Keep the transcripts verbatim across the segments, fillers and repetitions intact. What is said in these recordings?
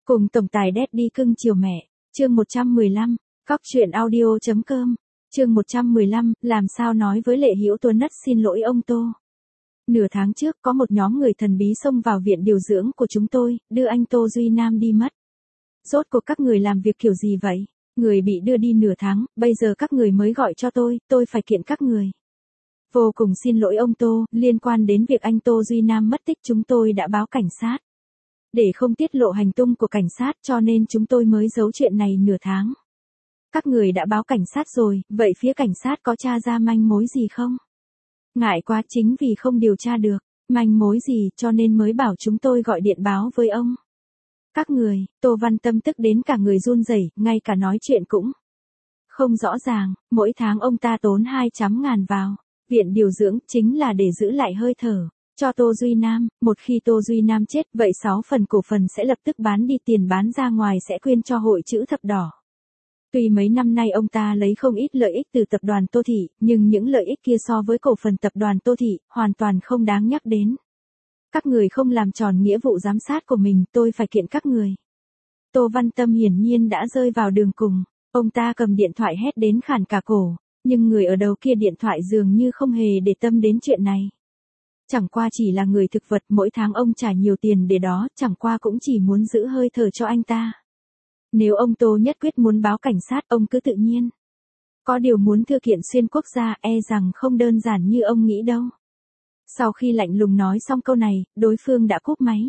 Cùng tổng tài Daddy cưng chiều mẹ, chương một trăm mười lăm, cóc truyện audio chấm com, chương một trăm mười lăm, làm sao nói với Lệ Hữu Tuấn đất xin lỗi ông Tô. Nửa tháng trước có một nhóm người thần bí xông vào viện điều dưỡng của chúng tôi, đưa anh Tô Duy Nam đi mất. Rốt cuộc các người làm việc kiểu gì vậy? Người bị đưa đi nửa tháng, bây giờ các người mới gọi cho tôi, tôi phải kiện các người. Vô cùng xin lỗi ông Tô, liên quan đến việc anh Tô Duy Nam mất tích chúng tôi đã báo cảnh sát. Để không tiết lộ hành tung của cảnh sát cho nên chúng tôi mới giấu chuyện này nửa tháng. Các người đã báo cảnh sát rồi, vậy phía cảnh sát có tra ra manh mối gì không? Ngại quá, chính vì không điều tra được manh mối gì cho nên mới bảo chúng tôi gọi điện báo với ông. Các người, Tô Văn Tâm tức đến cả người run rẩy, ngay cả nói chuyện cũng không rõ ràng, mỗi tháng ông ta tốn hai trăm ngàn vào viện điều dưỡng chính là để giữ lại hơi thở cho Tô Duy Nam, một khi Tô Duy Nam chết vậy sáu phần cổ phần sẽ lập tức bán đi, tiền bán ra ngoài sẽ quyên cho hội chữ thập đỏ. Tuy mấy năm nay ông ta lấy không ít lợi ích từ tập đoàn Tô Thị, nhưng những lợi ích kia so với cổ phần tập đoàn Tô Thị, hoàn toàn không đáng nhắc đến. Các người không làm tròn nghĩa vụ giám sát của mình, tôi phải kiện các người. Tô Văn Tâm hiển nhiên đã rơi vào đường cùng, ông ta cầm điện thoại hét đến khản cả cổ, nhưng người ở đầu kia điện thoại dường như không hề để tâm đến chuyện này. Chẳng qua chỉ là người thực vật, mỗi tháng ông trả nhiều tiền để đó, chẳng qua cũng chỉ muốn giữ hơi thở cho anh ta. Nếu ông Tô nhất quyết muốn báo cảnh sát, ông cứ tự nhiên. Có điều muốn thư kiện xuyên quốc gia e rằng không đơn giản như ông nghĩ đâu. Sau khi lạnh lùng nói xong câu này, đối phương đã cúp máy.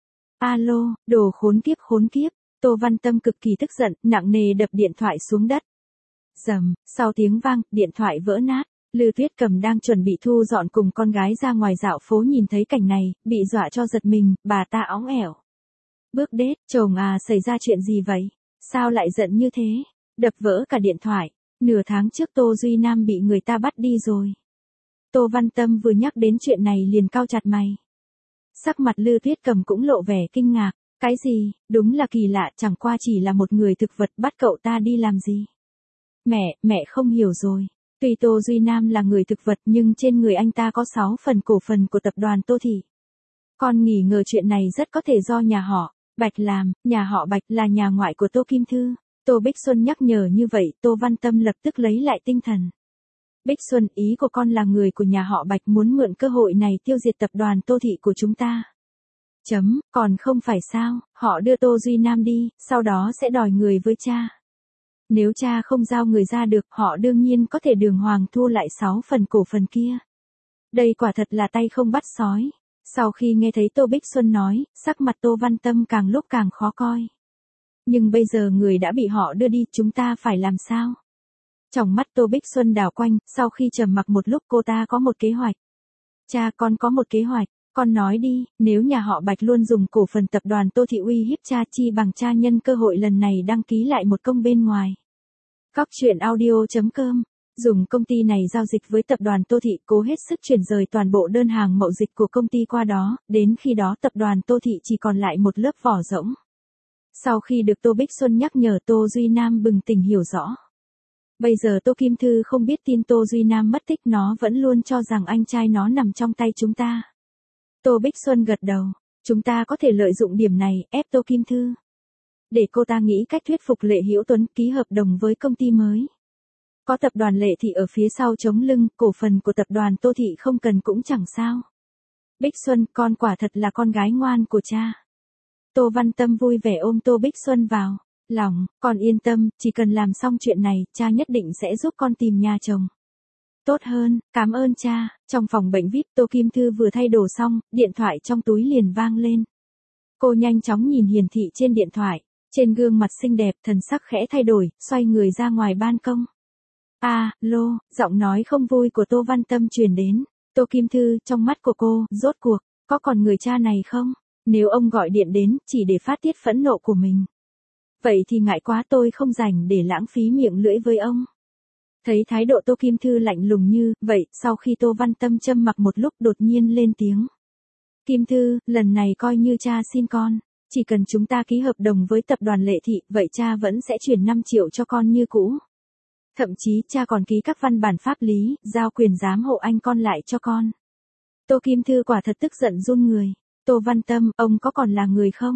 Alo, đồ khốn kiếp khốn kiếp, Tô Văn Tâm cực kỳ tức giận, nặng nề đập điện thoại xuống đất. Rầm, sau tiếng vang, điện thoại vỡ nát. Lư Tuyết Cầm đang chuẩn bị thu dọn cùng con gái ra ngoài dạo phố nhìn thấy cảnh này, bị dọa cho giật mình, bà ta óng ẻo. Bước đết, chồng à, xảy ra chuyện gì vậy? Sao lại giận như thế? Đập vỡ cả điện thoại. Nửa tháng trước Tô Duy Nam bị người ta bắt đi rồi. Tô Văn Tâm vừa nhắc đến chuyện này liền cau chặt mày. Sắc mặt Lư Tuyết Cầm cũng lộ vẻ kinh ngạc. Cái gì? Đúng là kỳ lạ, chẳng qua chỉ là một người thực vật, bắt cậu ta đi làm gì? Mẹ, mẹ không hiểu rồi. Tuy Tô Duy Nam là người thực vật nhưng trên người anh ta có sáu phần cổ phần của tập đoàn Tô Thị. Con nghi ngờ chuyện này rất có thể do nhà họ Bạch làm, nhà họ Bạch là nhà ngoại của Tô Kim Thư. Tô Bích Xuân nhắc nhở như vậy, Tô Văn Tâm lập tức lấy lại tinh thần. Bích Xuân, ý của con là người của nhà họ Bạch muốn mượn cơ hội này tiêu diệt tập đoàn Tô Thị của chúng ta. Chấm, còn không phải sao, họ đưa Tô Duy Nam đi, sau đó sẽ đòi người với cha. Nếu cha không giao người ra được, họ đương nhiên có thể đường hoàng thu lại sáu phần cổ phần kia. Đây quả thật là tay không bắt sói. Sau khi nghe thấy Tô Bích Xuân nói, sắc mặt Tô Văn Tâm càng lúc càng khó coi. Nhưng bây giờ người đã bị họ đưa đi, chúng ta phải làm sao? Trong mắt Tô Bích Xuân đảo quanh, sau khi trầm mặc một lúc cô ta có một kế hoạch. Cha, con có một kế hoạch, con nói đi, nếu nhà họ Bạch luôn dùng cổ phần tập đoàn Tô Thị uy hiếp cha, chi bằng cha nhân cơ hội lần này đăng ký lại một công bên ngoài. Cóc truyện audio chấm com, dùng công ty này giao dịch với tập đoàn Tô Thị, cố hết sức chuyển rời toàn bộ đơn hàng mậu dịch của công ty qua đó, đến khi đó tập đoàn Tô Thị chỉ còn lại một lớp vỏ rỗng. Sau khi được Tô Bích Xuân nhắc nhở, Tô Duy Nam bừng tỉnh hiểu rõ. Bây giờ Tô Kim Thư không biết tin Tô Duy Nam mất tích, nó vẫn luôn cho rằng anh trai nó nằm trong tay chúng ta. Tô Bích Xuân gật đầu, chúng ta có thể lợi dụng điểm này, ép Tô Kim Thư. Để cô ta nghĩ cách thuyết phục Lệ Hữu Tuấn ký hợp đồng với công ty mới. Có tập đoàn Lệ Thị ở phía sau chống lưng, cổ phần của tập đoàn Tô Thị không cần cũng chẳng sao. Bích Xuân, con quả thật là con gái ngoan của cha. Tô Văn Tâm vui vẻ ôm Tô Bích Xuân vào lòng, con yên tâm, chỉ cần làm xong chuyện này, cha nhất định sẽ giúp con tìm nhà chồng tốt hơn, cảm ơn cha. Trong phòng bệnh vi ai pi, Tô Kim Thư vừa thay đồ xong, điện thoại trong túi liền vang lên. Cô nhanh chóng nhìn hiển thị trên điện thoại, trên gương mặt xinh đẹp, thần sắc khẽ thay đổi, xoay người ra ngoài ban công. À, lô, giọng nói không vui của Tô Văn Tâm truyền đến. Tô Kim Thư, trong mắt của cô, rốt cuộc, có còn người cha này không? Nếu ông gọi điện đến, chỉ để phát tiết phẫn nộ của mình. Vậy thì ngại quá, tôi không rảnh để lãng phí miệng lưỡi với ông. Thấy thái độ Tô Kim Thư lạnh lùng như vậy, sau khi Tô Văn Tâm châm mặc một lúc đột nhiên lên tiếng. Kim Thư, lần này coi như cha xin con. Chỉ cần chúng ta ký hợp đồng với tập đoàn Lệ Thị, vậy cha vẫn sẽ chuyển năm triệu cho con như cũ. Thậm chí cha còn ký các văn bản pháp lý, giao quyền giám hộ anh con lại cho con. Tô Kim Thư quả thật tức giận run người. Tô Văn Tâm, ông có còn là người không?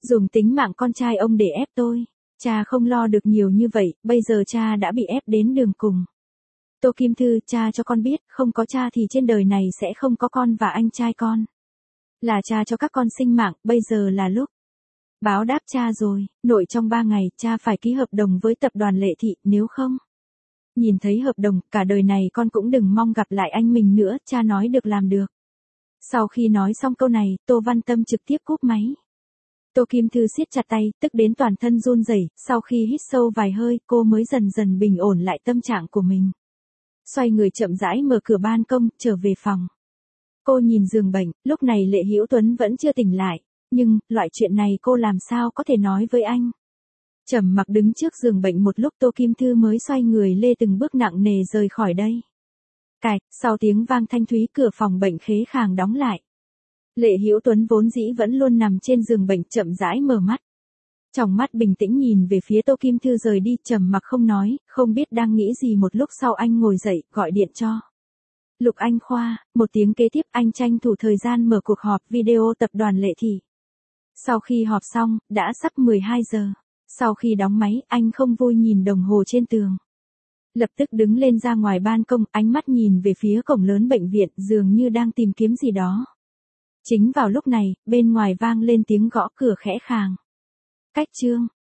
Dùng tính mạng con trai ông để ép tôi. Cha không lo được nhiều như vậy, bây giờ cha đã bị ép đến đường cùng. Tô Kim Thư, cha cho con biết, không có cha thì trên đời này sẽ không có con và anh trai con. Là cha cho các con sinh mạng, bây giờ là lúc báo đáp cha rồi, nội trong ba ngày, cha phải ký hợp đồng với tập đoàn Lệ Thị, nếu không. Nhìn thấy hợp đồng, cả đời này con cũng đừng mong gặp lại anh mình nữa, cha nói được làm được. Sau khi nói xong câu này, Tô Văn Tâm trực tiếp cúp máy. Tô Kim Thư siết chặt tay, tức đến toàn thân run rẩy. Sau khi hít sâu vài hơi, cô mới dần dần bình ổn lại tâm trạng của mình. Xoay người chậm rãi mở cửa ban công, trở về phòng. Cô nhìn giường bệnh, lúc này Lệ Hữu Tuấn vẫn chưa tỉnh lại, nhưng, loại chuyện này cô làm sao có thể nói với anh. Trầm mặc đứng trước giường bệnh một lúc, Tô Kim Thư mới xoay người lê từng bước nặng nề rời khỏi đây. Cạch, sau tiếng vang thanh thúy, cửa phòng bệnh khế khàng đóng lại. Lệ Hữu Tuấn vốn dĩ vẫn luôn nằm trên giường bệnh chậm rãi mở mắt. Trong mắt bình tĩnh nhìn về phía Tô Kim Thư rời đi, trầm mặc không nói, không biết đang nghĩ gì. Một lúc sau anh ngồi dậy, gọi điện cho Lục Anh Khoa. Một tiếng kế tiếp, anh tranh thủ thời gian mở cuộc họp video tập đoàn Lệ Thị. Sau khi họp xong, đã sắp mười hai giờ. Sau khi đóng máy, anh không vui nhìn đồng hồ trên tường. Lập tức đứng lên ra ngoài ban công, ánh mắt nhìn về phía cổng lớn bệnh viện, dường như đang tìm kiếm gì đó. Chính vào lúc này, bên ngoài vang lên tiếng gõ cửa khẽ khàng. Cách Trương.